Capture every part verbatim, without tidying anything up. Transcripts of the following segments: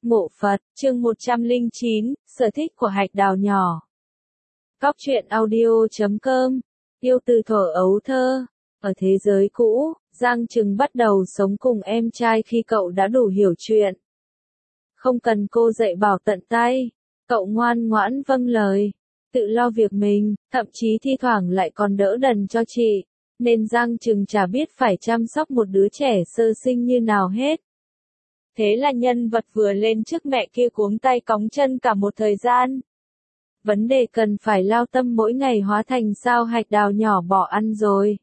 Mộ Phật, chương một trăm lẻ chín, sở thích của hạch đào nhỏ. Cóc truyện audio chấm com, yêu từ thuở ấu thơ. Ở thế giới cũ, Giang Trừng bắt đầu sống cùng em trai khi cậu đã đủ hiểu chuyện. Không cần cô dạy bảo tận tay, cậu ngoan ngoãn vâng lời, tự lo việc mình, thậm chí thi thoảng lại còn đỡ đần cho chị, nên Giang Trừng chả biết phải chăm sóc một đứa trẻ sơ sinh như nào hết. Thế là nhân vật vừa lên trước mẹ kia cuống tay cóng chân cả một thời gian. Vấn đề cần phải lao tâm mỗi ngày hóa thành sao hạch đào nhỏ bỏ ăn rồi.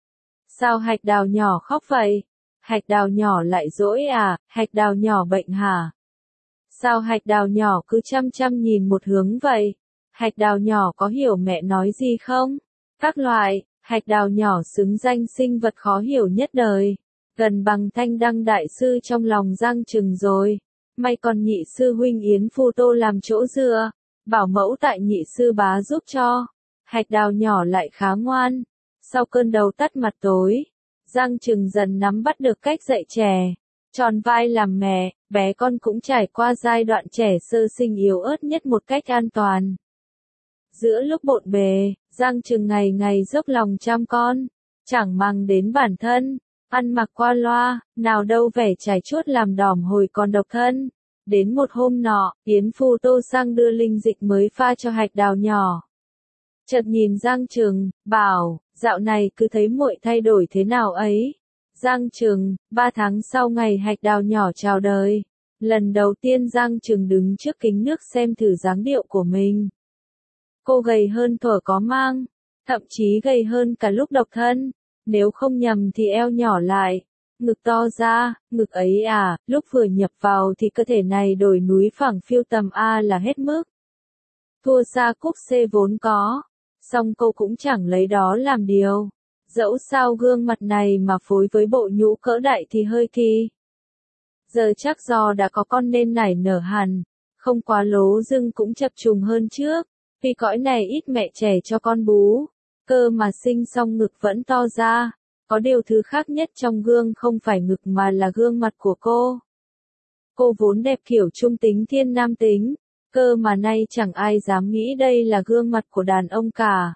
Sao hạch đào nhỏ khóc vậy? Hạch đào nhỏ lại dỗi à, hạch đào nhỏ bệnh hả? Sao hạch đào nhỏ cứ chăm chăm nhìn một hướng vậy? Hạch đào nhỏ có hiểu mẹ nói gì không? Các loại, hạch đào nhỏ xứng danh sinh vật khó hiểu nhất đời. Gần bằng Thanh Đăng đại sư trong lòng Giang Trừng rồi. May còn nhị sư huynh Yến Phu Tô làm chỗ dựa, bảo mẫu tại nhị sư bá giúp cho. Hạch đào nhỏ lại khá ngoan. Sau cơn đầu tắt mặt tối, Giang Trừng dần nắm bắt được cách dạy trẻ. Tròn vai làm mẹ, bé con cũng trải qua giai đoạn trẻ sơ sinh yếu ớt nhất một cách an toàn. Giữa lúc bộn bề, Giang Trừng ngày ngày dốc lòng chăm con, chẳng màng đến bản thân. Ăn mặc qua loa, nào đâu vẻ trải chuốt làm đỏm hồi còn độc thân. Đến một hôm nọ, Yến Phu Tô sang đưa linh dịch mới pha cho hạch đào nhỏ. Chợt nhìn Giang Trừng, bảo, dạo này cứ thấy muội thay đổi thế nào ấy. Giang Trừng, ba tháng sau ngày hạch đào nhỏ chào đời. Lần đầu tiên Giang Trừng đứng trước kính nước xem thử dáng điệu của mình. Cô gầy hơn thuở có mang, thậm chí gầy hơn cả lúc độc thân. Nếu không nhầm thì eo nhỏ lại, ngực to ra, ngực ấy à, lúc vừa nhập vào thì cơ thể này đổi núi phẳng phiêu tầm A là hết mức. Thua xa cúc C vốn có, song cô cũng chẳng lấy đó làm điều. Dẫu sao gương mặt này mà phối với bộ nhũ cỡ đại thì hơi kỳ. Giờ chắc do đã có con nên nảy nở hẳn, không quá lố dưng cũng chập trùng hơn trước, vì cõi này ít mẹ trẻ cho con bú. Cơ mà sinh xong ngực vẫn to ra, có điều thứ khác nhất trong gương không phải ngực mà là gương mặt của cô. Cô vốn đẹp kiểu trung tính thiên nam tính, cơ mà nay chẳng ai dám nghĩ đây là gương mặt của đàn ông cả.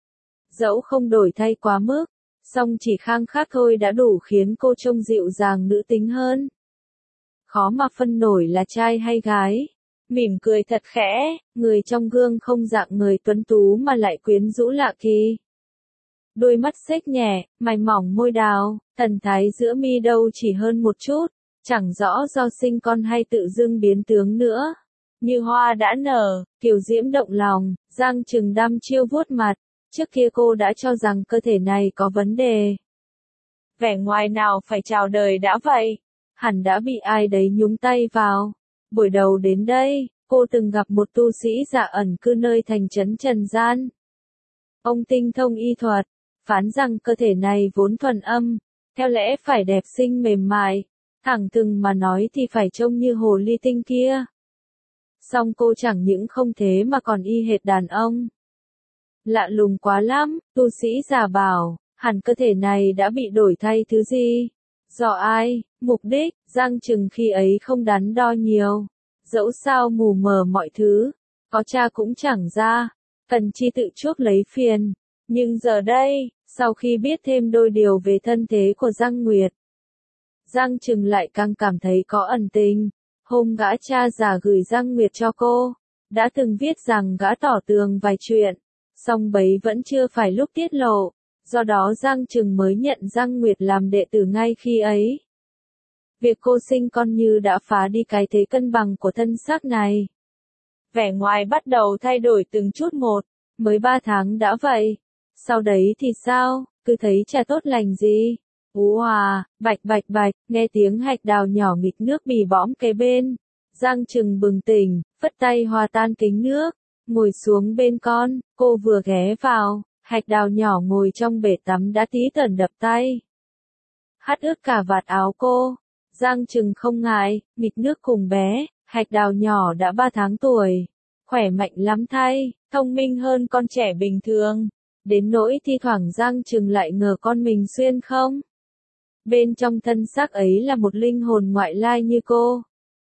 Dẫu không đổi thay quá mức, song chỉ khang khác thôi đã đủ khiến cô trông dịu dàng nữ tính hơn. Khó mà phân nổi là trai hay gái. Mỉm cười thật khẽ, người trong gương không dạng người tuấn tú mà lại quyến rũ lạ kỳ. Đôi mắt xếch nhẹ, mày mỏng môi đào, thần thái giữa mi đâu chỉ hơn một chút, chẳng rõ do sinh con hay tự dưng biến tướng nữa. Như hoa đã nở, kiều diễm động lòng, Giang Trừng đăm chiêu vuốt mặt, trước kia cô đã cho rằng cơ thể này có vấn đề. Vẻ ngoài nào phải chào đời đã vậy, hẳn đã bị ai đấy nhúng tay vào. Buổi đầu đến đây, cô từng gặp một tu sĩ dạ ẩn cư nơi thành trấn Trần Gian. Ông tinh thông y thuật, phán rằng cơ thể này vốn thuần âm, theo lẽ phải đẹp xinh mềm mại, thẳng thừng mà nói thì phải trông như hồ ly tinh kia. Song cô chẳng những không thế mà còn y hệt đàn ông. Lạ lùng quá lắm, tu sĩ già bảo, hẳn cơ thể này đã bị đổi thay thứ gì. Do ai, mục đích, Giang Trừng khi ấy không đắn đo nhiều. Dẫu sao mù mờ mọi thứ, có cha cũng chẳng ra, cần chi tự chuốc lấy phiền. Nhưng giờ đây, sau khi biết thêm đôi điều về thân thế của Giang Nguyệt, Giang Trừng lại càng cảm thấy có ẩn tình. Hôm gã cha già gửi Giang Nguyệt cho cô, đã từng viết rằng gã tỏ tường vài chuyện, song bấy vẫn chưa phải lúc tiết lộ. Do đó Giang Trừng mới nhận Giang Nguyệt làm đệ tử ngay khi ấy. Việc cô sinh con như đã phá đi cái thế cân bằng của thân xác này. Vẻ ngoài bắt đầu thay đổi từng chút một, mới ba tháng đã vậy. Sau đấy thì sao, cứ thấy chả tốt lành gì. Ú à, bạch bạch bạch, nghe tiếng hạch đào nhỏ nghịch nước bì bõm kế bên. Giang Trừng bừng tỉnh, phất tay hòa tan kính nước, ngồi xuống bên con, cô vừa ghé vào. Hạch đào nhỏ ngồi trong bể tắm đã tí tởn đập tay. Hắt ướt cả vạt áo cô. Giang Trừng không ngại, nghịch nước cùng bé. Hạch đào nhỏ đã ba tháng tuổi. Khỏe mạnh lắm thay, thông minh hơn con trẻ bình thường. Đến nỗi thi thoảng Giang Trừng lại ngờ con mình xuyên không. Bên trong thân xác ấy là một linh hồn ngoại lai như cô.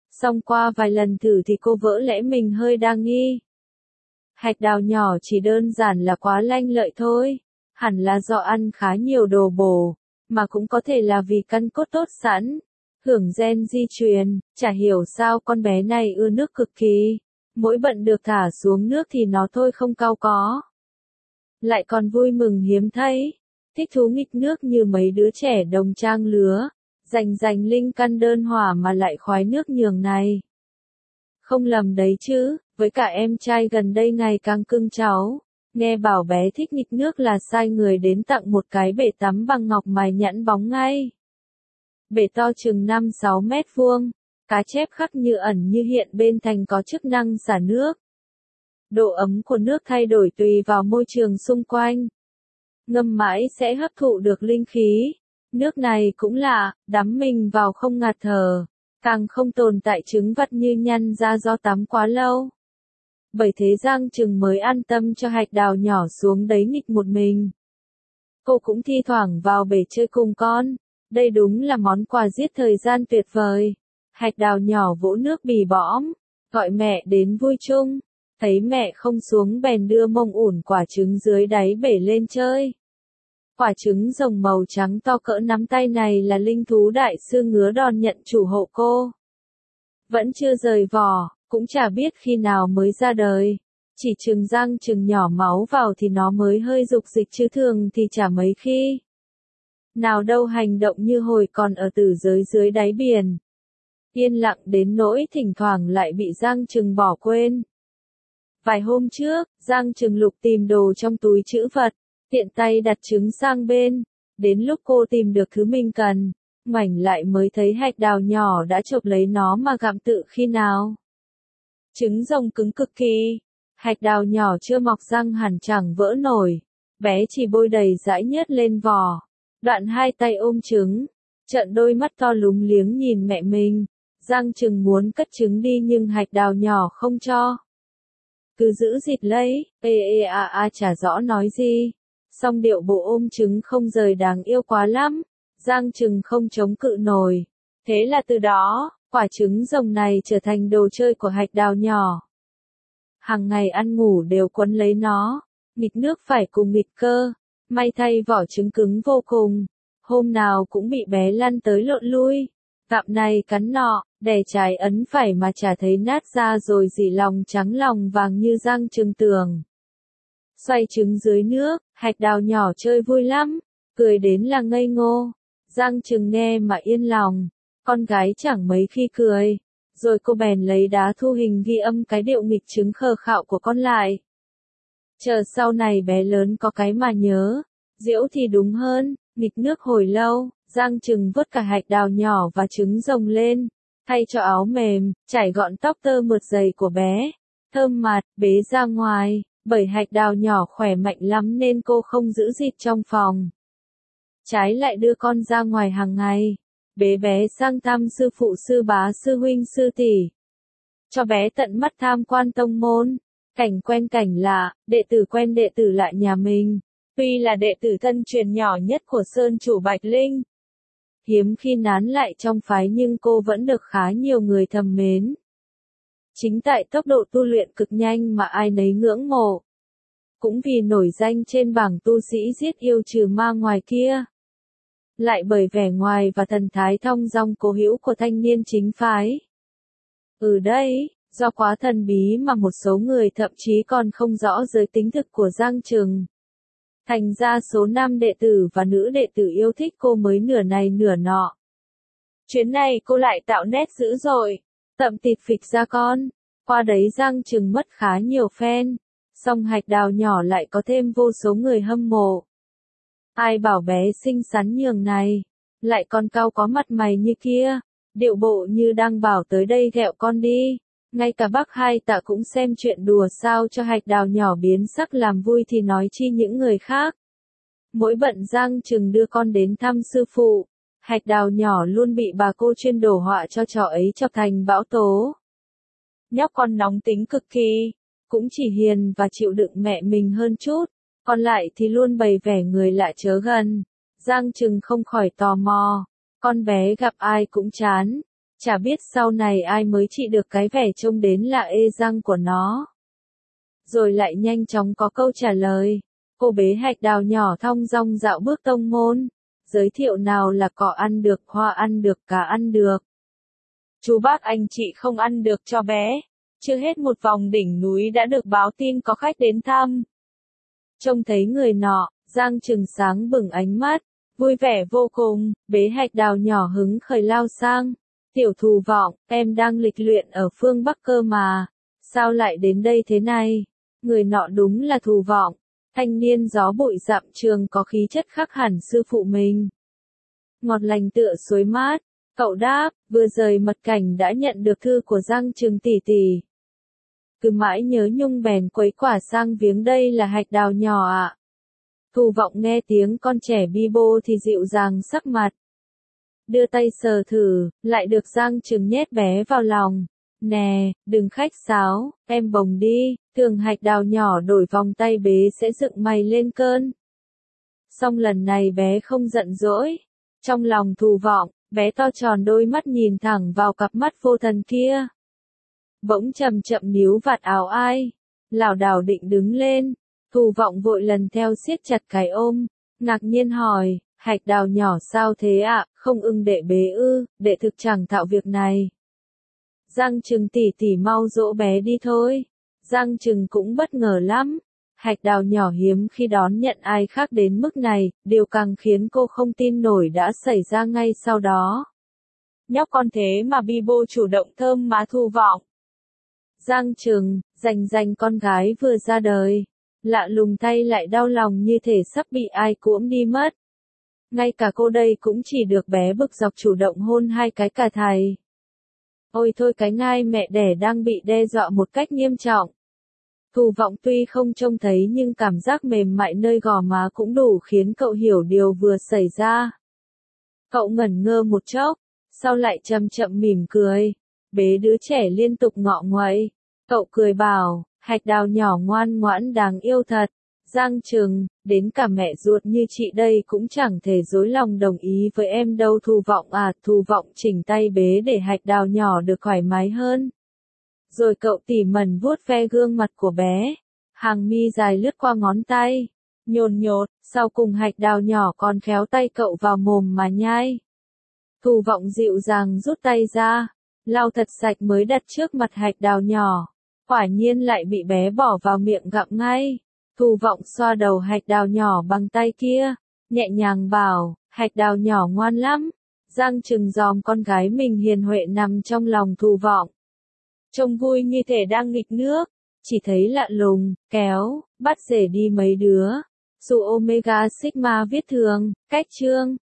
Xong qua vài lần thử thì cô vỡ lẽ mình hơi đa nghi. Hạch đào nhỏ chỉ đơn giản là quá lanh lợi thôi, hẳn là do ăn khá nhiều đồ bổ, mà cũng có thể là vì căn cốt tốt sẵn, hưởng gen di truyền, chả hiểu sao con bé này ưa nước cực kỳ, mỗi bận được thả xuống nước thì nó thôi không cau có. Lại còn vui mừng hiếm thấy, thích thú nghịch nước như mấy đứa trẻ đồng trang lứa, rành rành linh căn đơn hỏa mà lại khoái nước nhường này. Không lầm đấy chứ, với cả em trai gần đây ngày càng cưng cháu, nghe bảo bé thích nghịch nước là sai người đến tặng một cái bể tắm bằng ngọc mài nhẵn bóng ngay. Bể to chừng năm sáu mét vuông, cá chép khắc như ẩn như hiện bên thành có chức năng xả nước. Độ ấm của nước thay đổi tùy vào môi trường xung quanh. Ngâm mãi sẽ hấp thụ được linh khí. Nước này cũng lạ, đắm mình vào không ngạt thở, càng không tồn tại chứng vặt như nhăn ra do tắm quá lâu. Bởi thế Giang Trừng mới an tâm cho hạch đào nhỏ xuống đấy nghịch một mình. Cô cũng thi thoảng vào bể chơi cùng con, đây đúng là món quà giết thời gian tuyệt vời. Hạch đào nhỏ vỗ nước bì bõm, gọi mẹ đến vui chung, thấy mẹ không xuống bèn đưa mông ủn quả trứng dưới đáy bể lên chơi. Quả trứng rồng màu trắng to cỡ nắm tay này là linh thú đại sư ngứa đòn nhận chủ hộ cô. Vẫn chưa rời vỏ, cũng chả biết khi nào mới ra đời. Chỉ chừng Giang Trừng nhỏ máu vào thì nó mới hơi dục dịch chứ thường thì chả mấy khi. Nào đâu hành động như hồi còn ở tử giới dưới đáy biển. Yên lặng đến nỗi thỉnh thoảng lại bị Giang Trừng bỏ quên. Vài hôm trước, Giang Trừng lục tìm đồ trong túi trữ vật, tiện tay đặt trứng sang bên. Đến lúc cô tìm được thứ mình cần, ngoảnh lại mới thấy hạch đào nhỏ đã chộp lấy nó mà gặm tự khi nào. Trứng rồng cứng cực kỳ, hạch đào nhỏ chưa mọc răng hẳn chẳng vỡ nổi, bé chỉ bôi đầy dãi nhớt lên vỏ. Đoạn hai tay ôm trứng, trợn đôi mắt to lúng liếng nhìn mẹ mình. Giang Trừng muốn cất trứng đi nhưng hạch đào nhỏ không cho. Cứ giữ dịt lấy, ê ê a a chả rõ nói gì. Song điệu bộ ôm trứng không rời đáng yêu quá lắm, Giang Trừng không chống cự nổi. Thế là từ đó, quả trứng rồng này trở thành đồ chơi của hạch đào nhỏ. Hàng ngày ăn ngủ đều quấn lấy nó, nghịch nước phải cùng nghịch cơ, may thay vỏ trứng cứng vô cùng. Hôm nào cũng bị bé lăn tới lộn lui, gặm này cắn nọ, đè trái ấn phải mà chả thấy nát ra rồi dỉ lòng trắng lòng vàng như Giang Trừng tưởng. Xoay trứng dưới nước, hạch đào nhỏ chơi vui lắm, cười đến là ngây ngô. Giang Trừng nghe mà yên lòng, con gái chẳng mấy khi cười. Rồi cô bèn lấy đá thu hình ghi âm cái điệu nghịch trứng khờ khạo của con lại. Chờ sau này bé lớn có cái mà nhớ, diễu thì đúng hơn, nghịch nước hồi lâu, Giang Trừng vớt cả hạch đào nhỏ và trứng rồng lên, thay cho áo mềm, trải gọn tóc tơ mượt dày của bé, thơm mạt, bế ra ngoài. Bởi hạch đào nhỏ khỏe mạnh lắm nên cô không giữ dịt trong phòng. Trái lại đưa con ra ngoài hàng ngày, bế bé sang thăm sư phụ sư bá sư huynh sư tỷ. Cho bé tận mắt tham quan tông môn, cảnh quen cảnh lạ, đệ tử quen đệ tử lạ nhà mình. Tuy là đệ tử thân truyền nhỏ nhất của Sơn chủ Bạch Linh. Hiếm khi nán lại trong phái nhưng cô vẫn được khá nhiều người thầm mến. Chính tại tốc độ tu luyện cực nhanh mà ai nấy ngưỡng mộ. Cũng vì nổi danh trên bảng tu sĩ giết yêu trừ ma ngoài kia. Lại bởi vẻ ngoài và thần thái thong dong cố hữu của thanh niên chính phái. Ừ đây, do quá thần bí mà một số người thậm chí còn không rõ giới tính thực của Giang Trừng. Thành ra số nam đệ tử và nữ đệ tử yêu thích cô mới nửa này nửa nọ. Chuyến này cô lại tạo nét dữ dội, tậm tịt phịch ra con. Qua đấy Giang Trừng mất khá nhiều fan, song hạch đào nhỏ lại có thêm vô số người hâm mộ. Ai bảo bé xinh xắn nhường này, lại còn cau có mặt mày như kia, điệu bộ như đang bảo tới đây ghẹo con đi. Ngay cả bác Hai Tạ cũng xem chuyện đùa sao cho hạch đào nhỏ biến sắc làm vui thì nói chi những người khác. Mỗi bận Giang Trừng đưa con đến thăm sư phụ, hạch đào nhỏ luôn bị bà cô chuyên đổ họa cho trò ấy chọc thành bão tố. Nhóc con nóng tính cực kỳ, cũng chỉ hiền và chịu đựng mẹ mình hơn chút, còn lại thì luôn bày vẻ người lạ chớ gần. Giang Trừng không khỏi tò mò, con bé gặp ai cũng chán, Chả biết sau này ai mới trị được cái vẻ trông đến lạ ê răng của nó. Rồi lại nhanh chóng có câu trả lời. Cô bé hạch đào nhỏ thong dong dạo bước tông môn. Giới thiệu nào là cỏ ăn được, hoa ăn được, cá ăn được. Chú bác anh chị không ăn được cho bé. Chưa hết một vòng đỉnh núi đã được báo tin có khách đến thăm. Trông thấy người nọ, Giang Trừng sáng bừng ánh mắt, vui vẻ vô cùng, bế hạch đào nhỏ hứng khởi lao sang. Tiểu Thù Vọng, em đang lịch luyện ở phương Bắc cơ mà, sao lại đến đây thế này? Người nọ đúng là Thù Vọng, thanh niên gió bụi dặm trường có khí chất khác hẳn sư phụ mình. Ngọt lành tựa suối mát, cậu đáp, vừa rời mật cảnh đã nhận được thư của Giang Trừng tỷ tỷ. Cứ mãi nhớ nhung bèn quấy quả sang viếng, đây là hạch đào nhỏ ạ. À. Thù Vọng nghe tiếng con trẻ bi bô thì dịu dàng sắc mặt. Đưa tay sờ thử, lại được Giang Trừng nhét bé vào lòng. Nè, đừng khách sáo, em bồng đi, thường hạch đào nhỏ đổi vòng tay bế sẽ dựng mày lên cơn. Xong lần này bé không giận dỗi. Trong lòng Thù Vọng, bé to tròn đôi mắt nhìn thẳng vào cặp mắt vô thần kia. Bỗng chậm chậm níu vạt áo ai, lảo đảo định đứng lên. Thù Vọng vội lần theo siết chặt cái ôm, ngạc nhiên hỏi, hạch đào nhỏ sao thế ạ, à? Không ưng đệ bế ư, đệ thực chẳng thạo việc này. Giang Trừng tỷ tỷ mau dỗ bé đi thôi. Giang Trừng cũng bất ngờ lắm. Hạch đào nhỏ hiếm khi đón nhận ai khác đến mức này, điều càng khiến cô không tin nổi đã xảy ra ngay sau đó. Nhóc con thế mà bi bô chủ động thơm má Thù Vọng. Giang Trừng, dành dành con gái vừa ra đời. Lạ lùng tay lại đau lòng như thể sắp bị ai cuỗm đi mất. Ngay cả cô đây cũng chỉ được bé bực dọc chủ động hôn hai cái cả thầy. Ôi thôi, cái ngai mẹ đẻ đang bị đe dọa một cách nghiêm trọng. Thù Vọng tuy không trông thấy nhưng cảm giác mềm mại nơi gò má cũng đủ khiến cậu hiểu điều vừa xảy ra. Cậu ngẩn ngơ một chốc, sau lại chậm chậm mỉm cười. Bế đứa trẻ liên tục ngọ nguậy. Cậu cười bảo, hạch đào nhỏ ngoan ngoãn đáng yêu thật. Giang Trừng, đến cả mẹ ruột như chị đây cũng chẳng thể dối lòng đồng ý với em đâu. Thù Vọng à, Thù Vọng chỉnh tay bế để hạch đào nhỏ được thoải mái hơn. Rồi cậu tỉ mẩn vuốt ve gương mặt của bé. Hàng mi dài lướt qua ngón tay. Nhồn nhột, sau cùng hạch đào nhỏ còn khéo tay cậu vào mồm mà nhai. Thù Vọng dịu dàng rút tay ra. Lau thật sạch mới đặt trước mặt hạch đào nhỏ. Quả nhiên lại bị bé bỏ vào miệng gặm ngay. Thù Vọng xoa đầu hạch đào nhỏ bằng tay kia, nhẹ nhàng bảo, hạch đào nhỏ ngoan lắm. Giang Trừng dòm con gái mình hiền huệ nằm trong lòng Thù Vọng. Trông vui như thể đang nghịch nước, chỉ thấy lạ lùng, kéo, bắt rể đi mấy đứa. Dù Omega Sigma viết thường, cách chương.